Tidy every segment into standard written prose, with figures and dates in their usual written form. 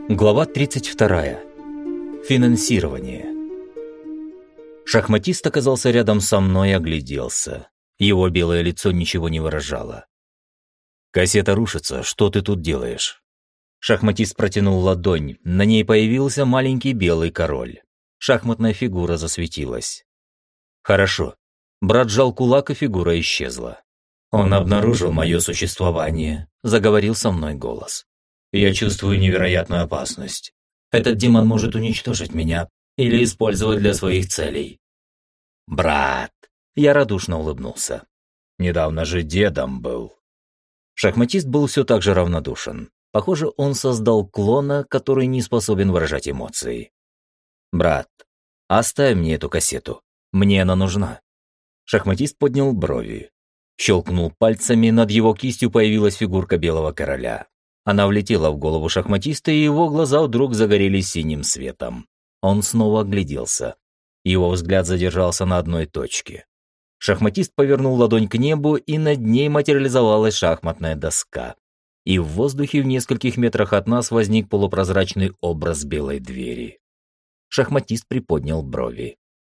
Глава 32. Финансирование. Шахматист оказался рядом со мной и огляделся. Его белое лицо ничего не выражало. «Кассета рушится, что ты тут делаешь?» Шахматист протянул ладонь, на ней появился маленький белый король. Шахматная фигура засветилась. «Хорошо». Брат сжал кулак, и фигура исчезла. «Он обнаружил мое существование», — заговорил со мной голос. «Я чувствую невероятную опасность. Этот демон может уничтожить меня или использовать для своих целей». «Брат!» — я радушно улыбнулся. «Недавно же дедом был». Шахматист был все так же равнодушен. Похоже, он создал клона, который не способен выражать эмоции. «Брат, оставь мне эту кассету. Мне она нужна». Шахматист поднял брови. Щелкнул пальцами, над его кистью появилась фигурка белого короля. Она влетела в голову шахматиста, и его глаза вдруг загорелись синим светом. Он снова огляделся. Его взгляд задержался на одной точке. Шахматист повернул ладонь к небу, и над ней материализовалась шахматная доска. И в воздухе в нескольких метрах от нас возник полупрозрачный образ белой двери. Шахматист приподнял брови.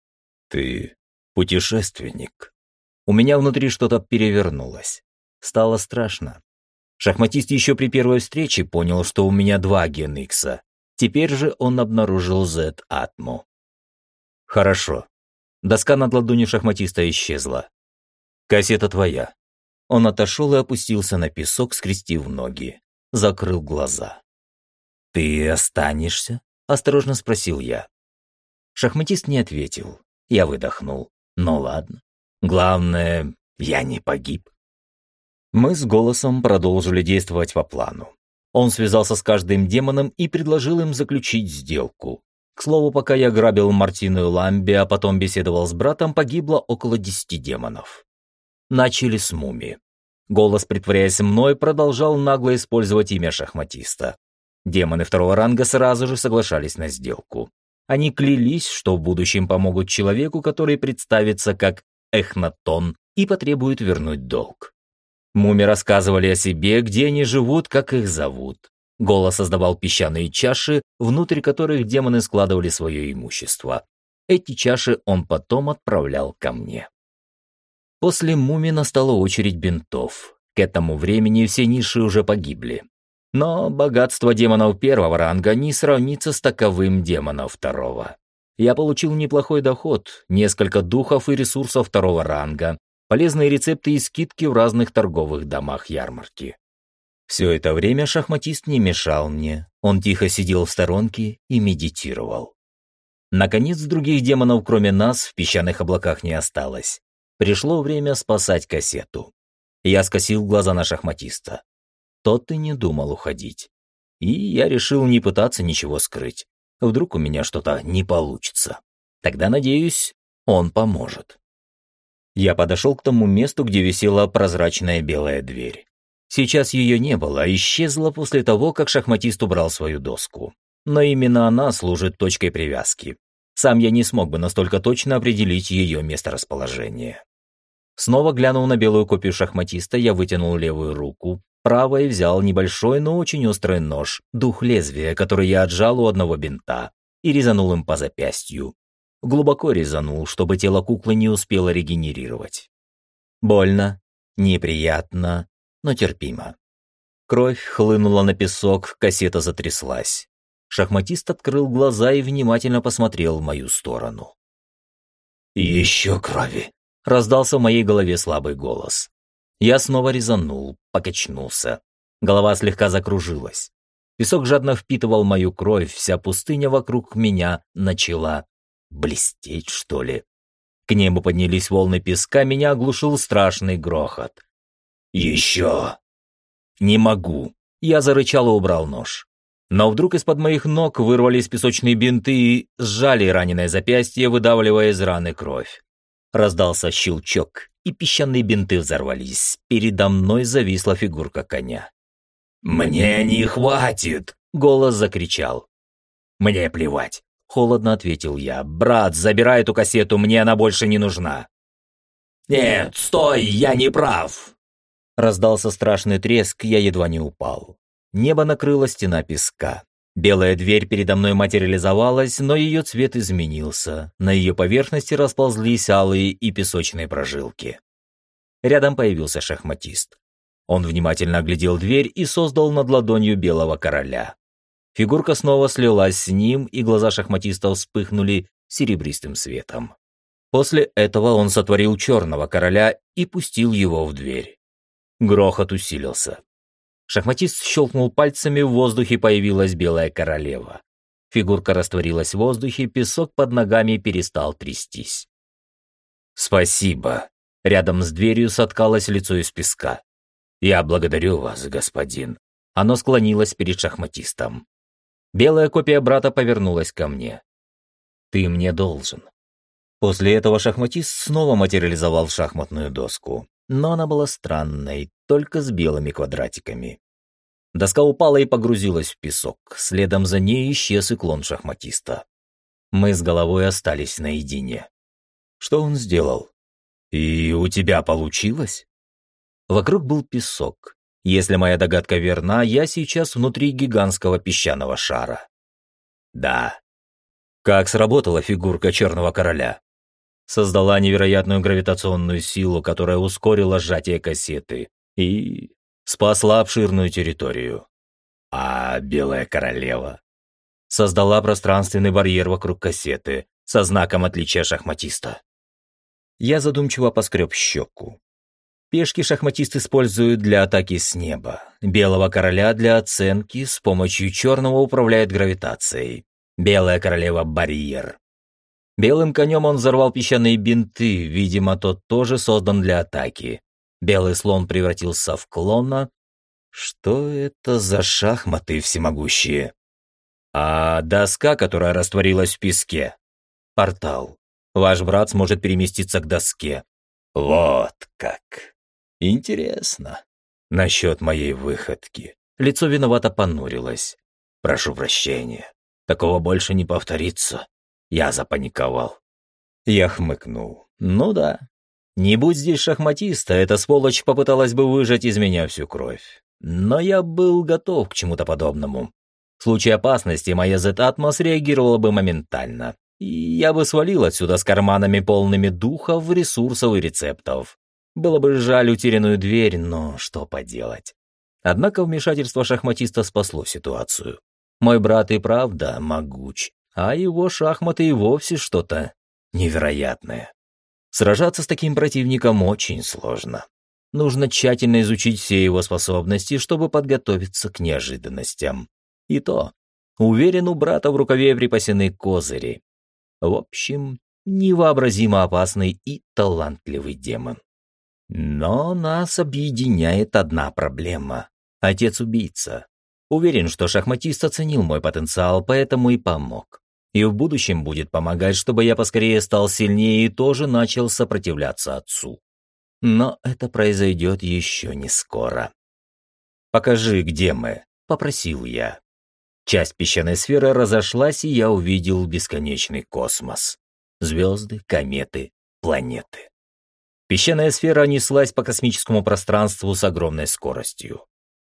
«Ты путешественник». У меня внутри что-то перевернулось. Стало страшно. Шахматист еще при первой встрече понял, что у меня два Ген Икса. Теперь же он обнаружил Z-атму. «Хорошо». Доска над ладонью шахматиста исчезла. «Кассета твоя». Он отошел и опустился на песок, скрестив ноги. Закрыл глаза. «Ты останешься?» – осторожно спросил я. Шахматист не ответил. Я выдохнул. «Ну ладно. Главное, я не погиб». Мы с голосом продолжили действовать по плану. Он связался с каждым демоном и предложил им заключить сделку. К слову, пока я грабил Мартину и Ламби, а потом беседовал с братом, погибло около 10 демонов. Начали с мумии. Голос, притворяясь мной, продолжал нагло использовать имя шахматиста. Демоны второго ранга сразу же соглашались на сделку. Они клялись, что в будущем помогут человеку, который представится как Эхнатон и потребует вернуть долг. Муми рассказывали о себе, где они живут, как их зовут. Голос создавал песчаные чаши, внутрь которых демоны складывали свое имущество. Эти чаши он потом отправлял ко мне. После муми настала очередь бинтов. К этому времени все ниши уже погибли. Но богатство демонов первого ранга не сравнится с таковым демонов второго. Я получил неплохой доход, несколько духов и ресурсов второго ранга, полезные рецепты и скидки в разных торговых домах ярмарки. Все это время шахматист не мешал мне, он тихо сидел в сторонке и медитировал. Наконец, других демонов, кроме нас, в песчаных облаках не осталось. Пришло время спасать кассету. Я скосил глаза на шахматиста. Тот и не думал уходить. И я решил не пытаться ничего скрыть. Вдруг у меня что-то не получится. Тогда, надеюсь, он поможет. Я подошел к тому месту, где висела прозрачная белая дверь. Сейчас ее не было, а исчезла после того, как шахматист убрал свою доску. Но именно она служит точкой привязки. Сам я не смог бы настолько точно определить ее месторасположение. Снова глянув на белую копию шахматиста, я вытянул левую руку, правой взял небольшой, но очень острый нож, дух лезвия, который я отжал у одного бинта, и резанул им по запястью. Глубоко резанул, чтобы тело куклы не успело регенерировать. Больно, неприятно, но терпимо. Кровь хлынула на песок, кассета затряслась. Шахматист открыл глаза и внимательно посмотрел в мою сторону. «Еще крови!» — раздался в моей голове слабый голос. Я снова резанул, покачнулся. Голова слегка закружилась. Песок жадно впитывал мою кровь, вся пустыня вокруг меня начала блестеть, что ли. К небу поднялись волны песка, меня оглушил страшный грохот. «Еще!» «Не могу!» Я зарычал и убрал нож. Но вдруг из-под моих ног вырвались песочные бинты и сжали раненое запястье, выдавливая из раны кровь. Раздался щелчок, и песчаные бинты взорвались. Передо мной зависла фигурка коня. «Мне не хватит!» — голос закричал. «Мне плевать!» — холодно ответил я. «Брат, забирай эту кассету, мне она больше не нужна!» «Нет, стой, я не прав!» Раздался страшный треск, я едва не упал. Небо накрыла стена песка. Белая дверь передо мной материализовалась, но ее цвет изменился. На ее поверхности расползлись алые и песочные прожилки. Рядом появился шахматист. Он внимательно оглядел дверь и создал над ладонью белого короля. Фигурка снова слилась с ним, и глаза шахматиста вспыхнули серебристым светом. После этого он сотворил черного короля и пустил его в дверь. Грохот усилился. Шахматист щелкнул пальцами, в воздухе появилась белая королева. Фигурка растворилась в воздухе, песок под ногами перестал трястись. «Спасибо». Рядом с дверью соткалось лицо из песка. «Я благодарю вас, господин». Оно склонилось перед шахматистом. Белая копия брата повернулась ко мне. «Ты мне должен». После этого шахматист снова материализовал шахматную доску, но она была странной, только с белыми квадратиками. Доска упала и погрузилась в песок, следом за ней исчез и клон шахматиста. Мы с головой остались наедине. Что он сделал? И у тебя получилось? Вокруг был песок. Если моя догадка верна, я сейчас внутри гигантского песчаного шара. Да. Как сработала фигурка черного короля? Создала невероятную гравитационную силу, которая ускорила сжатие кассеты и спасла обширную территорию. А белая королева создала пространственный барьер вокруг кассеты со знаком отличия шахматиста. Я задумчиво поскреб щеку. Пешки шахматист использует для атаки с неба, белого короля для оценки, с помощью черного управляет гравитацией. Белая королева — барьер. Белым конем он взорвал песчаные бинты, видимо, тот тоже создан для атаки. Белый слон превратился в клона. Что это за шахматы всемогущие? А доска, которая растворилась в песке? Портал. Ваш брат сможет переместиться к доске. Вот как. Интересно. Насчет моей выходки. Лицо виновато понурилось. Прошу прощения. Такого больше не повторится. Я запаниковал. Я хмыкнул. Ну да. Не будь здесь шахматиста, эта сволочь попыталась бы выжать из меня всю кровь. Но я был готов к чему-то подобному. В случае опасности моя Z-Atmos реагировала бы моментально. И я бы свалил отсюда с карманами полными духов, ресурсов и рецептов. Было бы жаль утерянную дверь, но что поделать. Однако вмешательство шахматиста спасло ситуацию. Мой брат и правда могуч, а его шахматы и вовсе что-то невероятное. Сражаться с таким противником очень сложно. Нужно тщательно изучить все его способности, чтобы подготовиться к неожиданностям. И то, уверен, у брата в рукаве припасены козыри. В общем, невообразимо опасный и талантливый демон. Но нас объединяет одна проблема. Отец-убийца. Уверен, что шахматист оценил мой потенциал, поэтому и помог. И в будущем будет помогать, чтобы я поскорее стал сильнее и тоже начал сопротивляться отцу. Но это произойдет еще не скоро. «Покажи, где мы», — попросил я. Часть песчаной сферы разошлась, и я увидел бесконечный космос. Звезды, кометы, планеты. Песчаная сфера неслась по космическому пространству с огромной скоростью.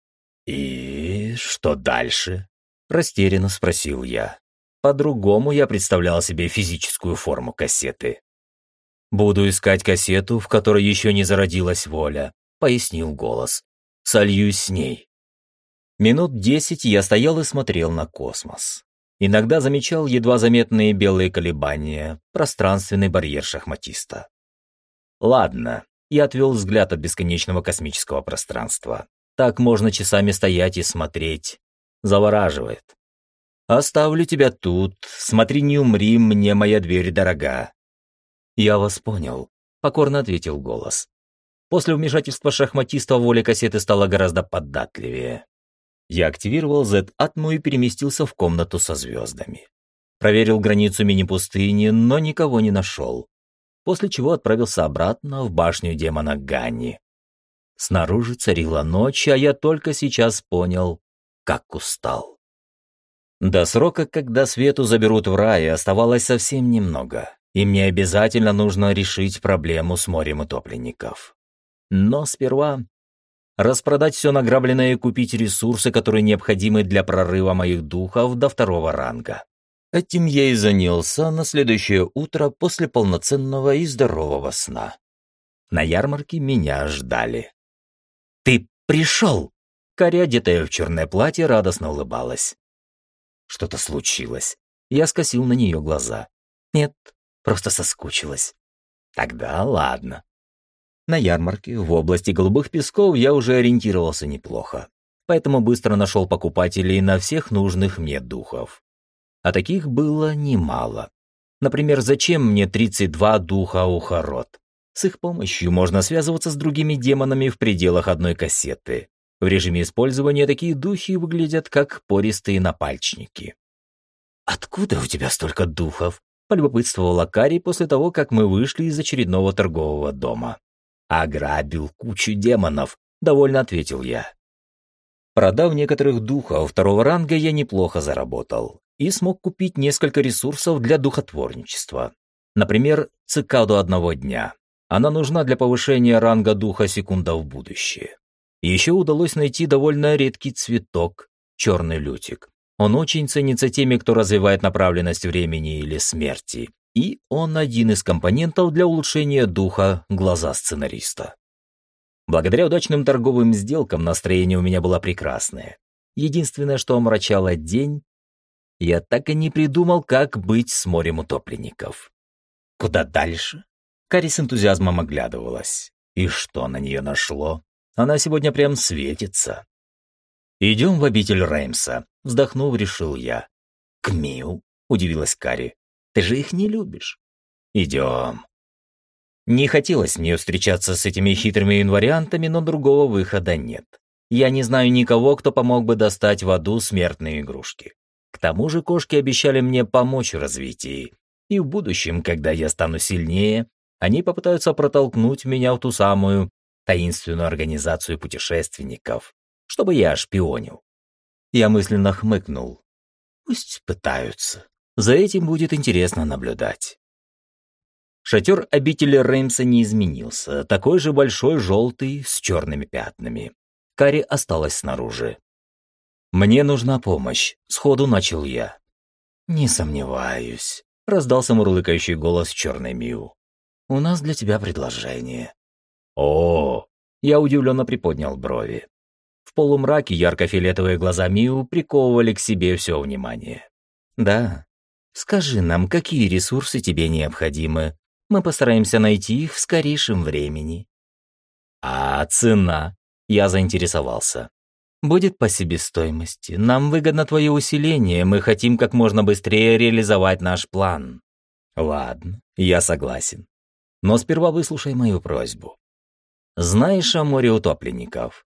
«И что дальше?» — растерянно спросил я. По-другому я представлял себе физическую форму кассеты. «Буду искать кассету, в которой еще не зародилась воля», — пояснил голос. «Сольюсь с ней». Минут 10 я стоял и смотрел на космос. Иногда замечал едва заметные белые колебания, пространственный барьер шахматиста. Ладно, я отвел взгляд от бесконечного космического пространства. Так можно часами стоять и смотреть. Завораживает. «Оставлю тебя тут. Смотри, не умри, мне моя дверь дорога». «Я вас понял», — покорно ответил голос. После вмешательства шахматиста воля кассеты стала гораздо податливее. Я активировал Z-Atmo и переместился в комнату со звездами. Проверил границу мини-пустыни, но никого не нашел. После чего отправился обратно в башню демона Ганни. Снаружи царила ночь, а я только сейчас понял, как устал. До срока, когда Свету заберут в рай, оставалось совсем немного, и мне обязательно нужно решить проблему с морем утопленников. Но сперва распродать все награбленное и купить ресурсы, которые необходимы для прорыва моих духов до 2-го ранга. Этим я и занялся на следующее утро после полноценного и здорового сна. На ярмарке меня ждали. «Ты пришел!» Кари, одетая в черное платье, радостно улыбалась. Что-то случилось. Я скосил на нее глаза. Нет, просто соскучилась. Тогда ладно. На ярмарке в области Голубых Песков я уже ориентировался неплохо, поэтому быстро нашел покупателей на всех нужных мне духов. А таких было немало. Например, зачем мне 32 духа Ухарот? С их помощью можно связываться с другими демонами в пределах одной кассеты. В режиме использования такие духи выглядят как пористые напальчники. «Откуда у тебя столько духов?» — полюбопытствовала Кари после того, как мы вышли из очередного торгового дома. «Ограбил кучу демонов», — довольно ответил я. Продав некоторых духов 2-го ранга, я неплохо заработал и смог купить несколько ресурсов для духотворничества. Например, цикаду 1 дня. Она нужна для повышения ранга духа секунда в будущее. Еще удалось найти довольно редкий цветок — черный лютик. Он очень ценится теми, кто развивает направленность времени или смерти, и он один из компонентов для улучшения духа глаза сценариста. Благодаря удачным торговым сделкам настроение у меня было прекрасное. Единственное, что омрачало день, я так и не придумал, как быть с морем утопленников. Куда дальше? Кари с энтузиазмом оглядывалась. И что на нее нашло? Она сегодня прям светится. «Идем в обитель Реймса», — вздохнув, решил я. «К Миу?» — удивилась Кари. «Ты же их не любишь». «Идем». Не хотелось мне встречаться с этими хитрыми инвариантами, но другого выхода нет. Я не знаю никого, кто помог бы достать в аду смертные игрушки. К тому же кошки обещали мне помочь в развитии. И в будущем, когда я стану сильнее, они попытаются протолкнуть меня в ту самую таинственную организацию путешественников, чтобы я шпионил. Я мысленно хмыкнул. Пусть пытаются. За этим будет интересно наблюдать. Шатер обители Реймса не изменился, такой же большой, желтый, с черными пятнами. Кари осталась снаружи. «Мне нужна помощь», — сходу начал я. «Не сомневаюсь», — раздался мурлыкающий голос черной Миу. «У нас для тебя предложение». «О!» — я удивленно приподнял брови. В полумраке ярко-фиолетовые глаза Миу приковывали к себе все внимание. «Да, скажи нам, какие ресурсы тебе необходимы. Мы постараемся найти их в скорейшем времени». «А цена?» — я заинтересовался. «Будет по себестоимости. Нам выгодно твое усиление, мы хотим как можно быстрее реализовать наш план». «Ладно, я согласен. Но сперва выслушай мою просьбу. Знаешь о море утопленников?»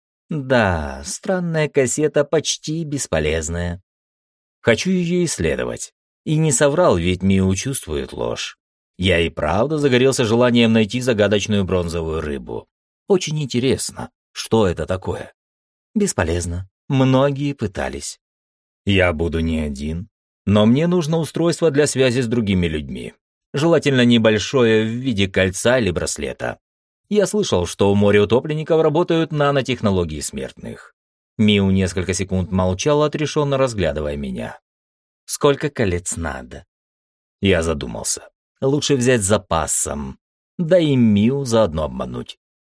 «Да, странная кассета почти бесполезная. Хочу ее исследовать. И не соврал, ведь Миу чувствует ложь. Я и правда загорелся желанием найти загадочную бронзовую рыбу. Очень интересно, что это такое?» «Бесполезно. Многие пытались». «Я буду не один. Но мне нужно устройство для связи с другими людьми. Желательно небольшое в виде кольца или браслета. Я слышал, что у моря утопленников работают нанотехнологии смертных». Миу несколько секунд молчала, отрешенно разглядывая меня. «Сколько колец надо?» Я задумался. Лучше взять с запасом. Да и Миу заодно обмануть.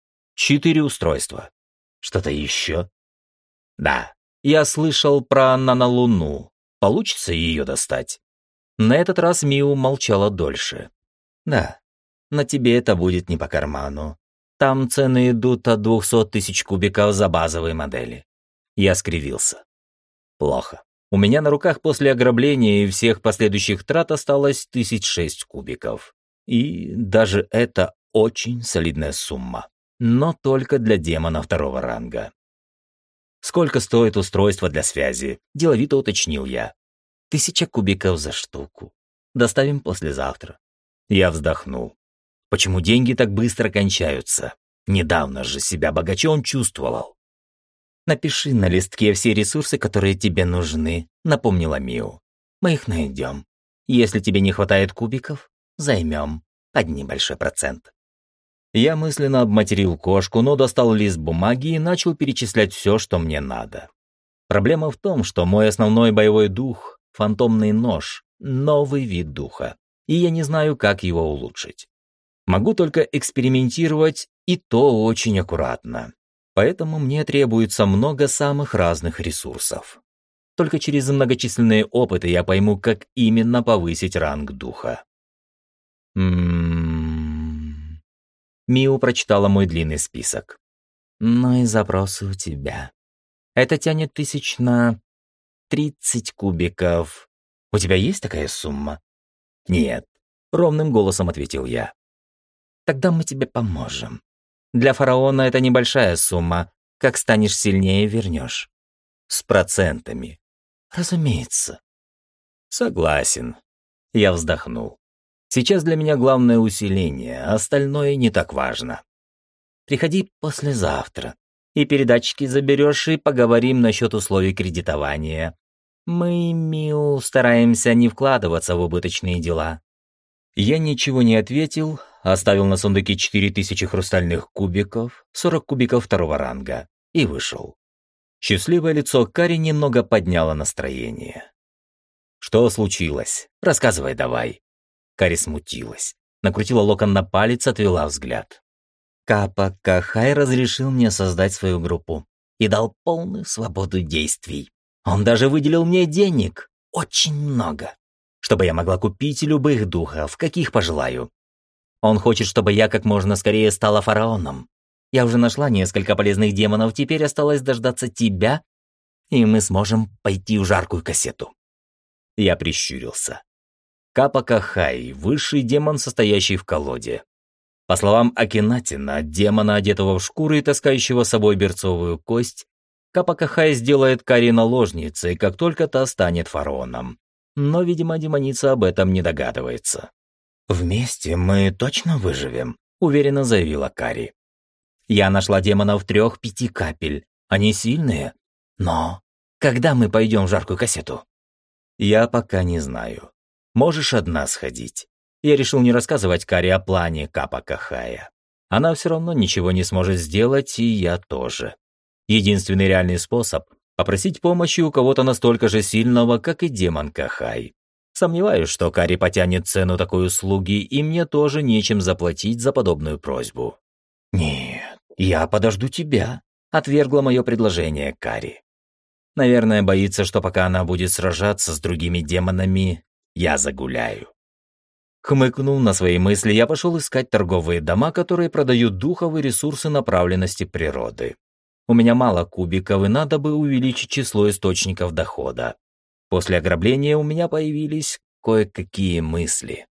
4 устройства. Что-то еще? Да, я слышал про нанолуну. Получится ее достать? На этот раз Миу молчала дольше. Да, на тебе это будет не по карману. Там цены идут от 200 тысяч кубиков за базовые модели. Я скривился. Плохо. У меня на руках после ограбления и всех последующих трат осталось 1006 кубиков. И даже это очень солидная сумма. Но только для демона 2-го ранга. «Сколько стоит устройство для связи?» – деловито уточнил я. 1000 кубиков за штуку. Доставим послезавтра». Я вздохнул. Почему деньги так быстро кончаются? Недавно же себя богачом чувствовал. «Напиши на листке все ресурсы, которые тебе нужны», — напомнила Миу. «Мы их найдем. Если тебе не хватает кубиков, займем под небольшой процент». Я мысленно обматерил кошку, но достал лист бумаги и начал перечислять все, что мне надо. Проблема в том, что мой основной боевой дух — фантомный нож, новый вид духа, и я не знаю, как его улучшить. Могу только экспериментировать, и то очень аккуратно. Поэтому мне требуется много самых разных ресурсов. Только через многочисленные опыты я пойму, как именно повысить ранг духа. Миу прочитала мой длинный список. Ну и запросы у тебя. Это тянет 30 кубиков. У тебя есть такая сумма? Нет, ровным голосом ответил я. Тогда мы тебе поможем. Для фараона это небольшая сумма. Как станешь сильнее, вернешь. С процентами. Разумеется. Согласен. Я вздохнул. Сейчас для меня главное усиление, а остальное не так важно. Приходи послезавтра. И передатчики заберешь, и поговорим насчет условий кредитования. Мы, Миу, стараемся не вкладываться в убыточные дела. Я ничего не ответил, оставил на сундуке 4000 хрустальных кубиков, 40 кубиков второго ранга, и вышел. Счастливое лицо Кари немного подняло настроение. «Что случилось? Рассказывай давай». Кари смутилась, накрутила локон на палец, отвела взгляд. Капа Кахай разрешил мне создать свою группу и дал полную свободу действий. Он даже выделил мне денег, очень много, чтобы я могла купить любых духов, каких пожелаю. Он хочет, чтобы я как можно скорее стала фараоном. Я уже нашла несколько полезных демонов, теперь осталось дождаться тебя, и мы сможем пойти в жаркую кассету. Я прищурился. Капа Кахай — высший демон, состоящий в колоде. По словам Акинатина, демона, одетого в шкуру и таскающего с собой берцовую кость, Капа Кахай сделает Кари наложницей, как только та станет фараоном. Но, видимо, демоница об этом не догадывается. «Вместе мы точно выживем», — уверенно заявила Кари. «Я нашла демонов 3-5 капель. Они сильные. Но когда мы пойдем в жаркую кассету?» «Я пока не знаю. Можешь одна сходить». Я решил не рассказывать Кари о плане Капа Кахая. Она все равно ничего не сможет сделать, и я тоже. Единственный реальный способ — попросить помощи у кого-то настолько же сильного, как и демон Кахай. Сомневаюсь, что Кари потянет цену такой услуги, и мне тоже нечем заплатить за подобную просьбу. «Нет, я подожду тебя», — отвергла мое предложение Кари. Наверное, боится, что пока она будет сражаться с другими демонами, я загуляю. Хмыкнув на свои мысли, я пошел искать торговые дома, которые продают духовые ресурсы направленности природы. У меня мало кубиков, и надо бы увеличить число источников дохода. После ограбления у меня появились кое-какие мысли.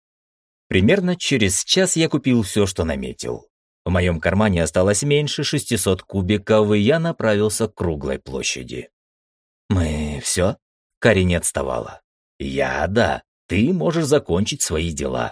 Примерно через час я купил все, что наметил. В моем кармане осталось меньше 600 кубиков, и я направился к круглой площади. «Мы все?» Кари не отставала. Да. Ты можешь закончить свои дела».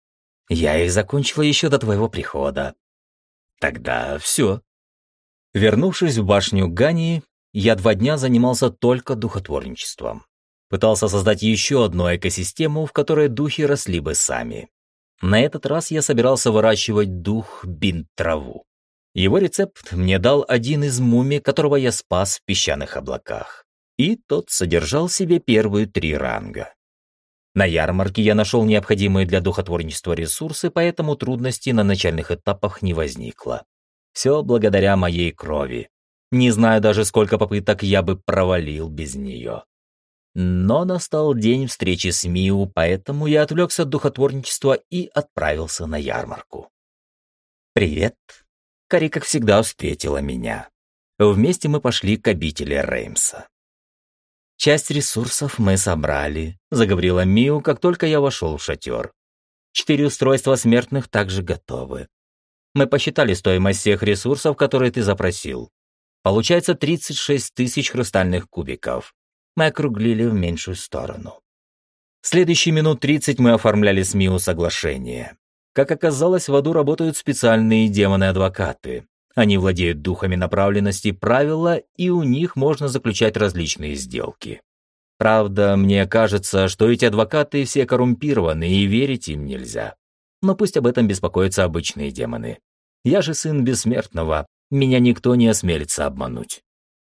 «Я их закончила еще до твоего прихода». «Тогда все». Вернувшись в башню Гании, я 2 дня занимался только духотворничеством. Пытался создать еще одну экосистему, в которой духи росли бы сами. На этот раз я собирался выращивать дух бинт-траву. Его рецепт мне дал один из мумий, которого я спас в песчаных облаках. И тот содержал в себе первые 3 ранга. На ярмарке я нашел необходимые для духотворничества ресурсы, поэтому трудностей на начальных этапах не возникло. Все благодаря моей крови. Не знаю даже, сколько попыток я бы провалил без нее. Но настал день встречи с Миу, поэтому я отвлекся от духотворничества и отправился на ярмарку. «Привет!» Кари, как всегда, встретила меня. Вместе мы пошли к обители Реймса. «Часть ресурсов мы собрали», — заговорила Миу, как только я вошел в шатер. 4 устройства смертных также готовы. Мы посчитали стоимость всех ресурсов, которые ты запросил. Получается 36 000 хрустальных кубиков. Мы округлили в меньшую сторону. Следующие минут 30 мы оформляли с Миу соглашение. Как оказалось, в аду работают специальные демоны-адвокаты. Они владеют духами направленности правила, и у них можно заключать различные сделки. Правда, мне кажется, что эти адвокаты все коррумпированы, и верить им нельзя. Но пусть об этом беспокоятся обычные демоны. Я же сын бессмертного, меня никто не осмелится обмануть.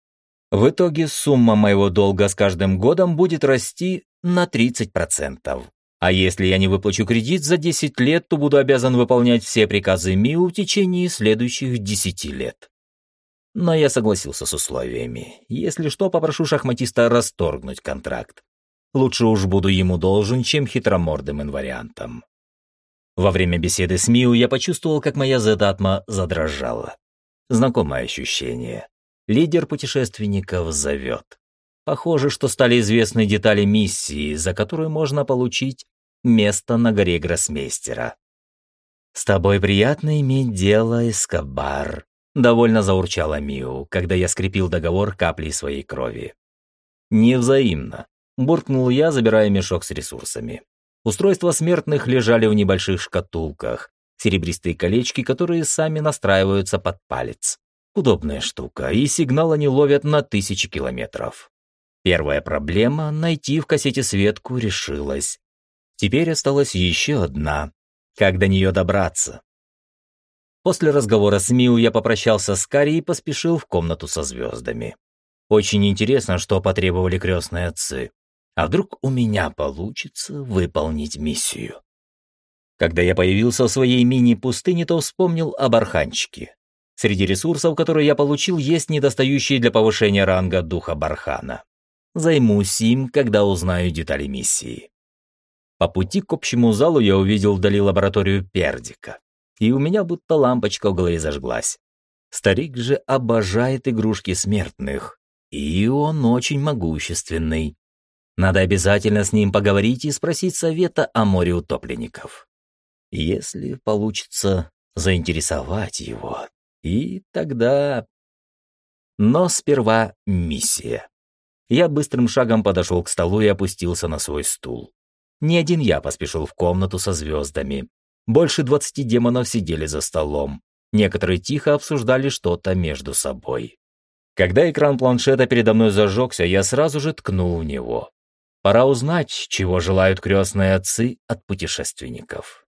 В итоге сумма моего долга с каждым годом будет расти на 30%. А если я не выплачу кредит за 10 лет, то буду обязан выполнять все приказы МИУ в течение следующих 10 лет. Но я согласился с условиями. Если что, попрошу шахматиста расторгнуть контракт. Лучше уж буду ему должен, чем хитромордым инвариантом. Во время беседы с МИУ я почувствовал, как моя зет-атма задрожала. Знакомое ощущение. Лидер путешественников зовет. Похоже, что стали известны детали миссии, за которую можно получить место на горе Гроссмейстера. «С тобой приятно иметь дело, Эскобар», — довольно заурчала Миу, когда я скрепил договор каплей своей крови. «Невзаимно», — буркнул я, забирая мешок с ресурсами. Устройства смертных лежали в небольших шкатулках, серебристые колечки, которые сами настраиваются под палец. Удобная штука, и сигнал они ловят на 1000 километров. Первая проблема — найти в кассете Светку — решилась. Теперь осталась еще одна. Как до нее добраться? После разговора с Миу я попрощался с Кари и поспешил в комнату со звездами. Очень интересно, что потребовали крестные отцы. А вдруг у меня получится выполнить миссию? Когда я появился в своей мини-пустыне, то вспомнил об Арханчике. Среди ресурсов, которые я получил, есть недостающие для повышения ранга духа Бархана. Займусь им, когда узнаю детали миссии. По пути к общему залу я увидел вдали лабораторию Пердика, и у меня будто лампочка в голове зажглась. Старик же обожает игрушки смертных, и он очень могущественный. Надо обязательно с ним поговорить и спросить совета о море утопленников. Если получится заинтересовать его, и тогда... Но сперва миссия. Я быстрым шагом подошел к столу и опустился на свой стул. Не один я поспешил в комнату со звездами. Больше 20 демонов сидели за столом. Некоторые тихо обсуждали что-то между собой. Когда экран планшета передо мной зажегся, я сразу же ткнул в него. Пора узнать, чего желают крестные отцы от путешественников.